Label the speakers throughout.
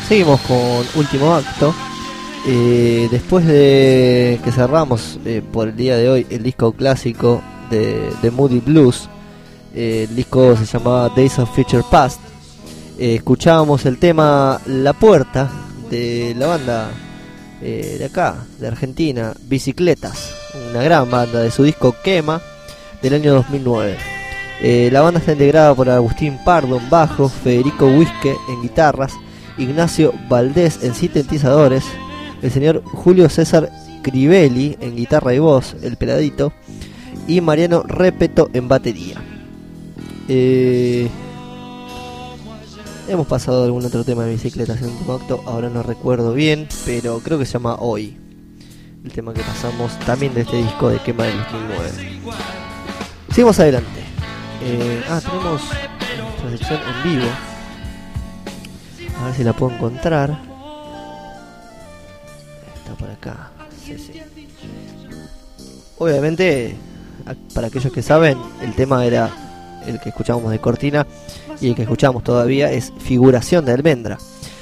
Speaker 1: Seguimos con Último Acto. Después de que cerramos por el día de hoy el disco clásico de Moody Blues, el disco se llamaba Days of Future Past. Escuchábamos el tema La Puerta de la banda de acá, de Argentina, Bicicletas, una gran banda de su disco Quema del año 2009. La banda está integrada por Agustín Pardo en bajo, Federico Huisque en guitarras, Ignacio Valdés en sintetizadores, el señor Julio César Crivelli en guitarra y voz, el peladito, y Mariano Repeto en batería. Hemos pasado algún otro tema de Bicicletas en Último Acto, ahora no recuerdo bien, pero creo que se llama Hoy, el tema que pasamos también de este disco de Quema del 2009. Seguimos adelante. Tenemos nuestra sección en vivo. A ver si la puedo encontrar. Está por acá. Sí. Obviamente, para aquellos que saben, el tema era el que escuchábamos de cortina y el que escuchamos todavía es Figuración de Almendra.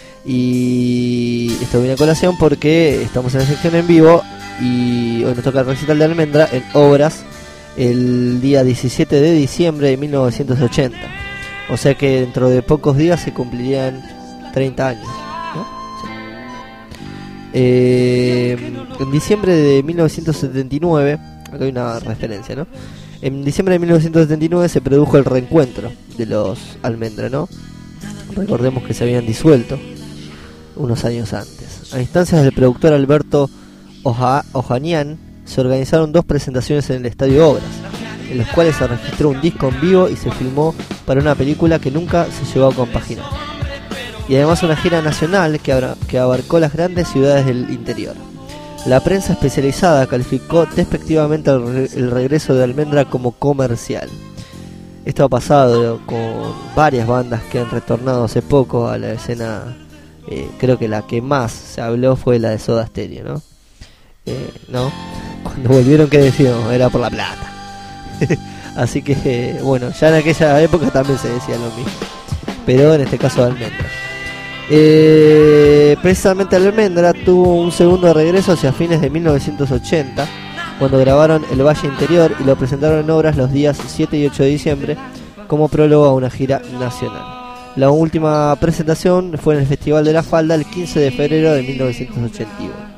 Speaker 1: Y esto viene a colación porque estamos en la sección en vivo y hoy nos toca el recital de Almendra en Obras el día 17 de diciembre de 1980. O sea que dentro de pocos días se cumplirían 30 años, ¿no? Sí. En diciembre de 1979, acá hay una referencia, ¿no? En diciembre de 1979 se produjo el reencuentro de los Almendra, ¿no? Recordemos que se habían disuelto unos años antes. A instancias del productor Alberto Ojanian, se organizaron 2 presentaciones en el Estadio Obras, en los cuales se registró un disco en vivo y se filmó para una película que nunca se llegó a compaginar. Y además una gira nacional que abarcó las grandes ciudades del interior. La prensa especializada calificó despectivamente el regreso de Almendra como comercial. Esto ha pasado con varias bandas que han retornado hace poco a la escena. Creo que la que más se habló fue la de Soda Stereo, ¿no? ¿No? Cuando volvieron, ¿qué decían? Era por la plata. Así que, bueno, ya en aquella época también se decía lo mismo, pero en este caso Almendra. Precisamente Almendra tuvo un segundo regreso hacia fines de 1980, cuando grabaron El Valle Interior y lo presentaron en Obras los días 7 y 8 de diciembre como prólogo a una gira nacional. La última presentación fue en el Festival de la Falda el 15 de febrero de 1981.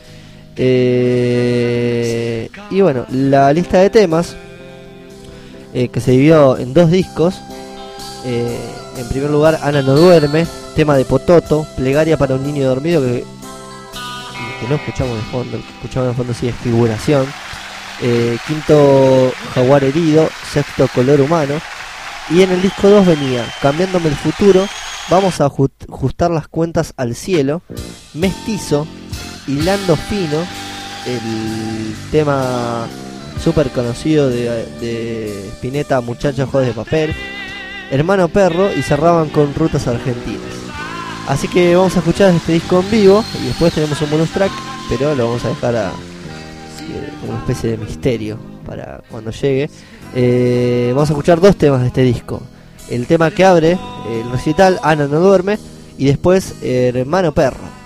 Speaker 1: Y bueno, la lista de temas que se dividió en 2 discos. En primer lugar, Ana no duerme, tema de Pototo, Plegaria para un niño dormido, que no escuchamos de fondo, el que escuchamos de fondo sí es Figuración. Quinto, Jaguar herido, sexto, Color humano. Y en el disco 2 venía Cambiándome el futuro, Vamos a ajustar las cuentas al cielo, Mestizo, Hilando fino, el tema súper conocido de Spinetta, Muchachos Jodes de Papel, Hermano Perro, y cerraban con Rutas Argentinas. Así que vamos a escuchar este disco en vivo y después tenemos un bonus track, pero lo vamos a dejar como una especie de misterio para cuando llegue. Vamos a escuchar 2 temas de este disco. El tema que abre el recital, Ana no duerme, y después Hermano Perro.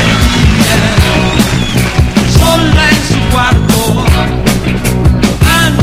Speaker 2: Sola en su cuarto,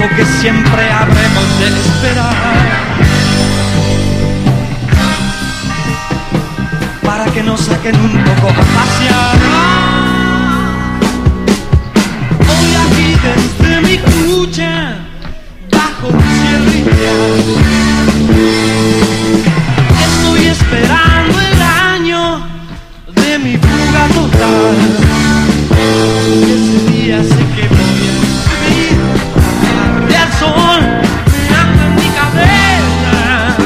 Speaker 2: tiempo que siempre habremos de esperar para que nos saquen un poco a pasear. Hoy aquí desde mi cucha, bajo un cielo estoy esperando el año de mi fuga total. Y ese día sé que voy a subir y el sol mirando en mi cabeza.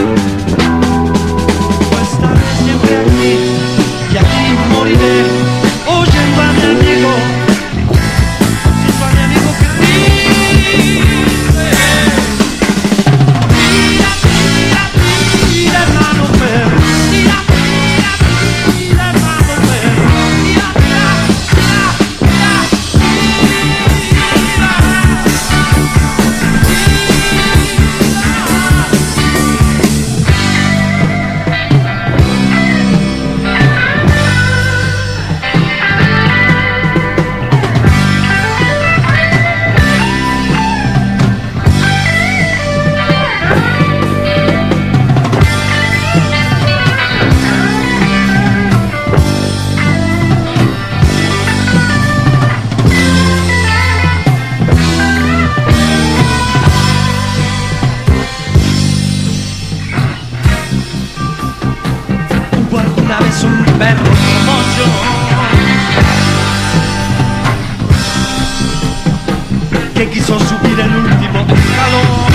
Speaker 2: Pues estaré siempre aquí y aquí moriré oyendo a mi amigo, oyendo a mi amigo que dice: mira, mira, mira, hermano perro, mira, mira, mira, hermano perro, mira, mira, mira, mira, hubo alguna vez un perro como yo que quiso subir el último escalón.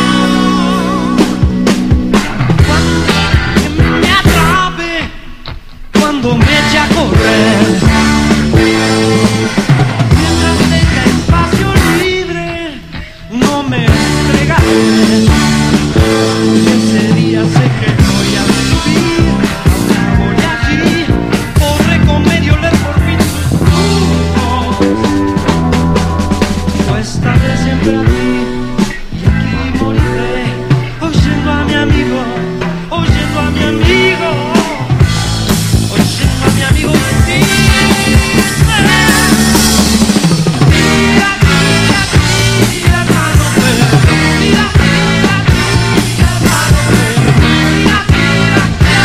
Speaker 2: Cuando me atrape, cuando me eche a correr, mientras tenga espacio libre, no me entregaré. Ese día sé que voy a subir a una olla allí, corre con medio leer por fin sus ojos. Pues estaré siempre aquí y aquí moriré, oyendo a mi amigo, oyendo a mi amigo, oyendo a mi amigo decir: mira, mira, mira, hermano perro, mira, mira, mira, hermano perro, mira, mira,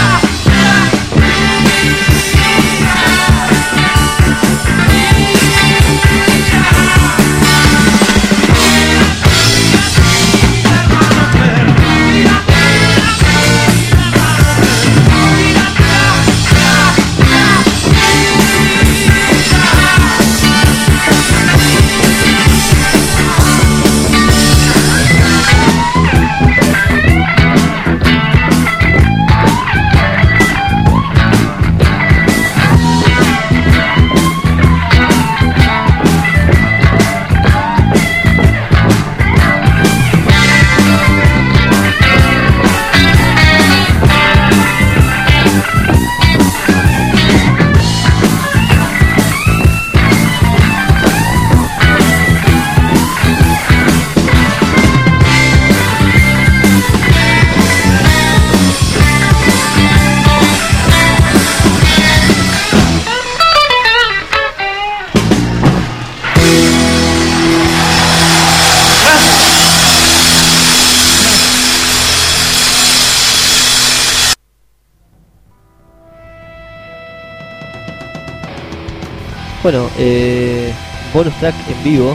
Speaker 1: Bueno, bonus track en vivo,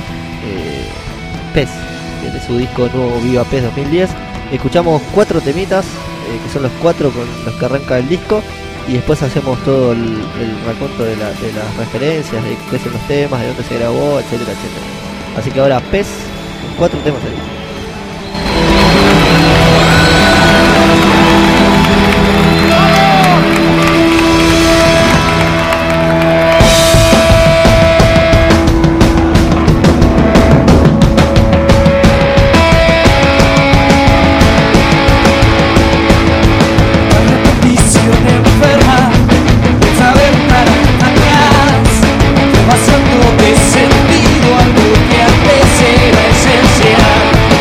Speaker 1: PES, de su disco nuevo Viva PES 2010. Escuchamos 4 temitas, que son los 4 con los que arranca el disco, y después hacemos todo el raconto de las referencias, de qué son los temas, de dónde se grabó, etcétera, etcétera. Así que ahora PES, 4 temas ahí.
Speaker 3: Pasando de sentido algo que antes era esencial.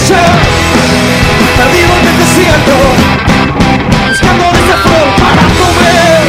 Speaker 2: noche, perdido en el desierto, buscando desafío para comer.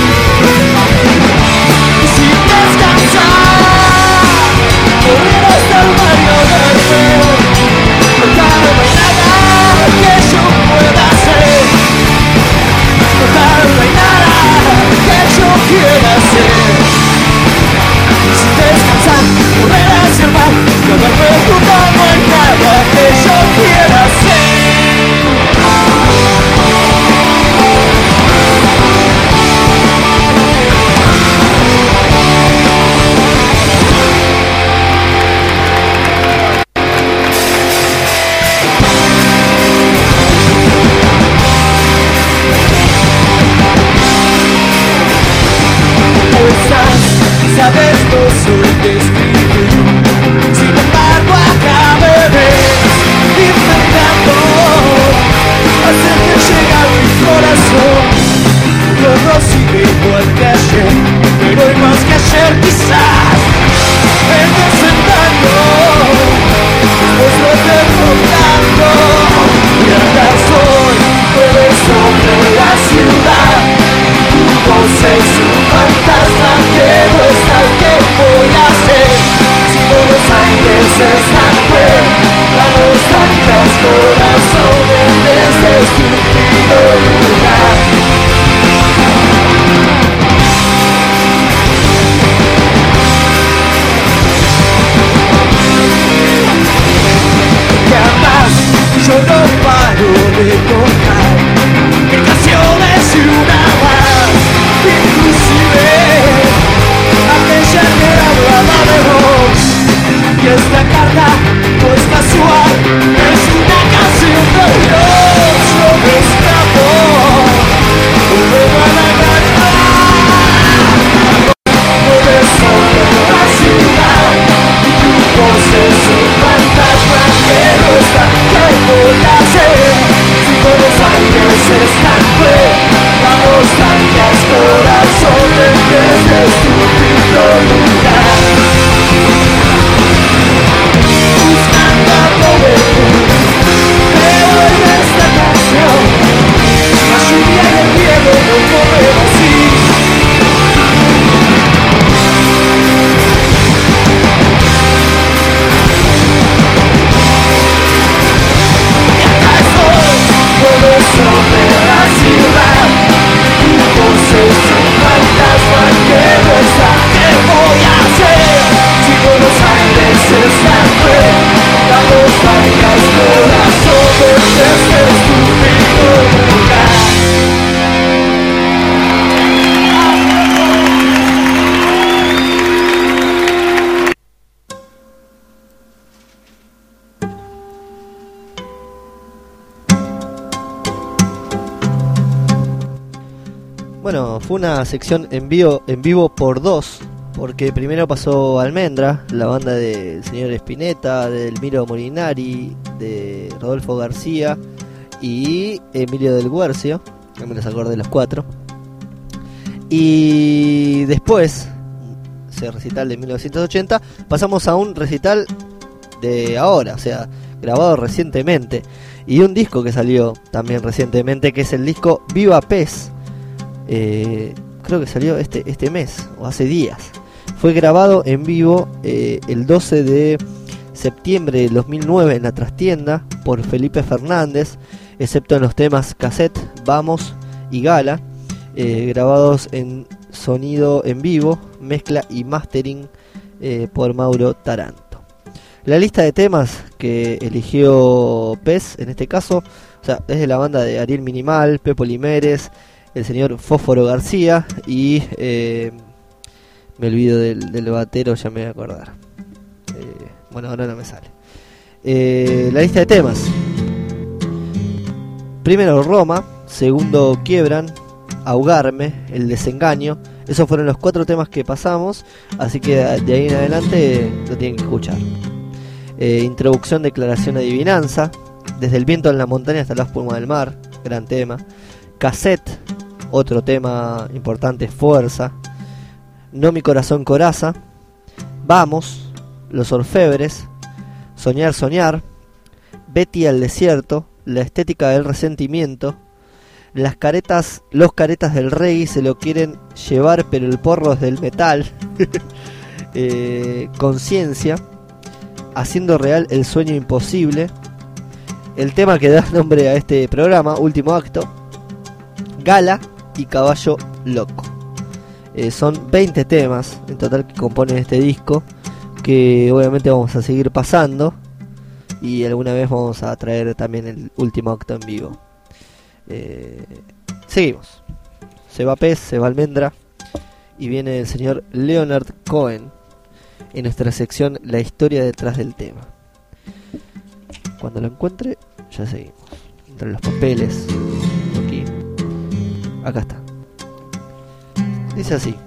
Speaker 2: Y si descansar, correr hasta el barrio verde, total no hay nada que yo pueda hacer, total no hay nada que yo quiera hacer. Si descansar, correr hacia el mar, y al verme junto no hay nada que yo quiera hacer. Sabes, no soy de escribir, sin embargo acá me ves intentando hacer que llegue a mi corazón. Todo sigue igual que ayer, pero hay más que ayer quizás. El desengaño, después lo tengo tanto, y acá soy, puedo sobre la ciudad. Tu voz es un fantasma que no está. ¿Qué voy a hacer? Si Buenos Aires es tan cruel, la nostalgia es corazón desde estúpido lugar. Jamás yo no paro de tocar mil canciones y una más, inclusive aquella que hablaba de vos. Y esta carta no es casual, es una canción de Dios. Yo me escapo, vuelvo a la realidad. Puedes sobre la ciudad, y tu voz es un fantasma que no está. ¿Qué voy a hacer? Si Buenos Aires es tan cruel, la nostalgia es corazón desde este estúpido lugar. Buscando algo mejor, creo en esta canción. La lluvia y el miedo no corren así. Y acá estoy, todo sobre la ciudad. Tu voz es un fantasma que no está. ¿Qué voy a hacer? Si Buenos Aires es tan cruel, la nostalgia es corazón desde este estúpido lugar.
Speaker 1: Bueno, fue una sección en vivo por dos, porque primero pasó Almendra, la banda del señor Spinetta, del Miro Molinari, de Rodolfo García y Emilio del Guercio, que me los acordé de los cuatro. Y después, ese recital de 1980, pasamos a un recital de ahora, o sea, grabado recientemente, y un disco que salió también recientemente, que es el disco Viva Pez. Creo que salió este mes o hace días. Fue grabado en vivo el 12 de septiembre de 2009 en la trastienda por Felipe Fernández, excepto en los temas Cassette, Vamos y Gala, grabados en sonido en vivo, mezcla y mastering por Mauro Taranto. La lista de temas que eligió Pez en este caso, o sea, es de la banda de Ariel Minimal, Pepo Limeres, el señor Fósforo García y me olvido del batero, ya me voy a acordar. Bueno, ahora no me sale. La lista de temas: primero Roma, segundo Quiebran, Ahogarme, El Desengaño. Esos fueron los 4 temas que pasamos, así que de ahí en adelante lo tienen que escuchar. Introducción, Declaración, Adivinanza, Desde el viento en la montaña hasta la espuma del mar, gran tema. Cassette, otro tema importante, Fuerza. No mi corazón coraza. Vamos, Los Orfebres, Soñar, Soñar. Betty al desierto, la estética del resentimiento, los caretas del reggae se lo quieren llevar, pero el porro es del metal. Conciencia, haciendo real el sueño imposible, el tema que da nombre a este programa, Último Acto, Gala y Caballo Loco. Son 20 temas en total que componen este disco, que obviamente vamos a seguir pasando, y alguna vez vamos a traer también el Último Acto en vivo. Seguimos. Se va pez, se va almendra, y viene el señor Leonard Cohen en nuestra sección La historia detrás del tema. Cuando lo encuentre, ya seguimos. Entre los papeles, aquí, acá está. Dice así: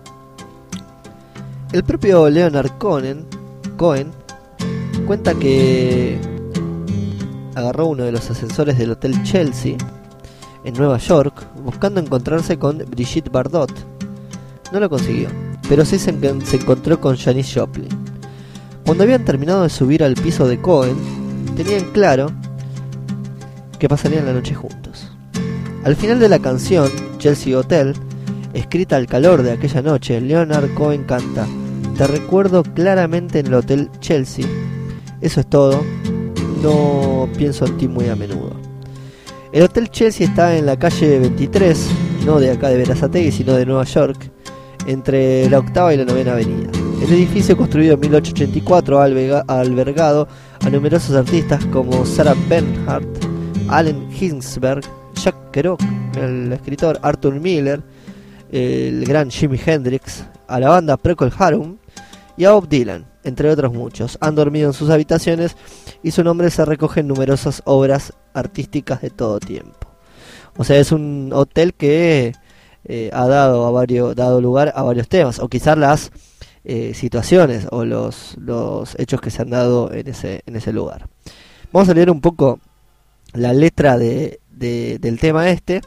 Speaker 1: el propio Leonard Cohen cuenta que agarró uno de los ascensores del Hotel Chelsea en Nueva York buscando encontrarse con Brigitte Bardot. No lo consiguió, pero sí se encontró con Janis Joplin. Cuando habían terminado de subir al piso de Cohen, tenían claro que pasarían la noche juntos. Al final de la canción Chelsea Hotel, escrita al calor de aquella noche, Leonard Cohen canta: te recuerdo claramente en el Hotel Chelsea. Eso es todo. No pienso en ti muy a menudo. El Hotel Chelsea está en la calle 23, no de acá de Berazategui, sino de Nueva York, entre la 8ª y la 9ª avenida. El edificio, construido en 1884, ha albergado a numerosos artistas como Sarah Bernhardt, Allen Ginsberg, Jack Kerouac, el escritor, Arthur Miller, el gran Jimi Hendrix, a la banda Procol Harum y a Bob Dylan, entre otros muchos. Han dormido en sus habitaciones y su nombre se recoge en numerosas obras artísticas de todo tiempo. O sea, es un hotel que ha dado lugar a varios temas, o quizás las situaciones o los hechos que se han dado en ese lugar. Vamos a leer un poco la letra del tema este,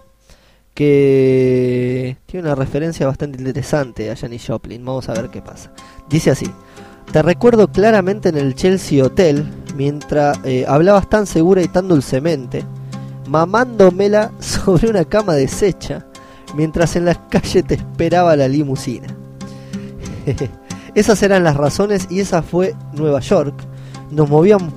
Speaker 1: que tiene una referencia bastante interesante a Janis Joplin. Vamos a ver qué pasa. Dice así: te recuerdo claramente en el Chelsea Hotel, mientras hablabas tan segura y tan dulcemente, mamándomela sobre una cama deshecha, mientras en la calle te esperaba la limusina. Esas eran las razones y esa fue Nueva York. Nos movíamos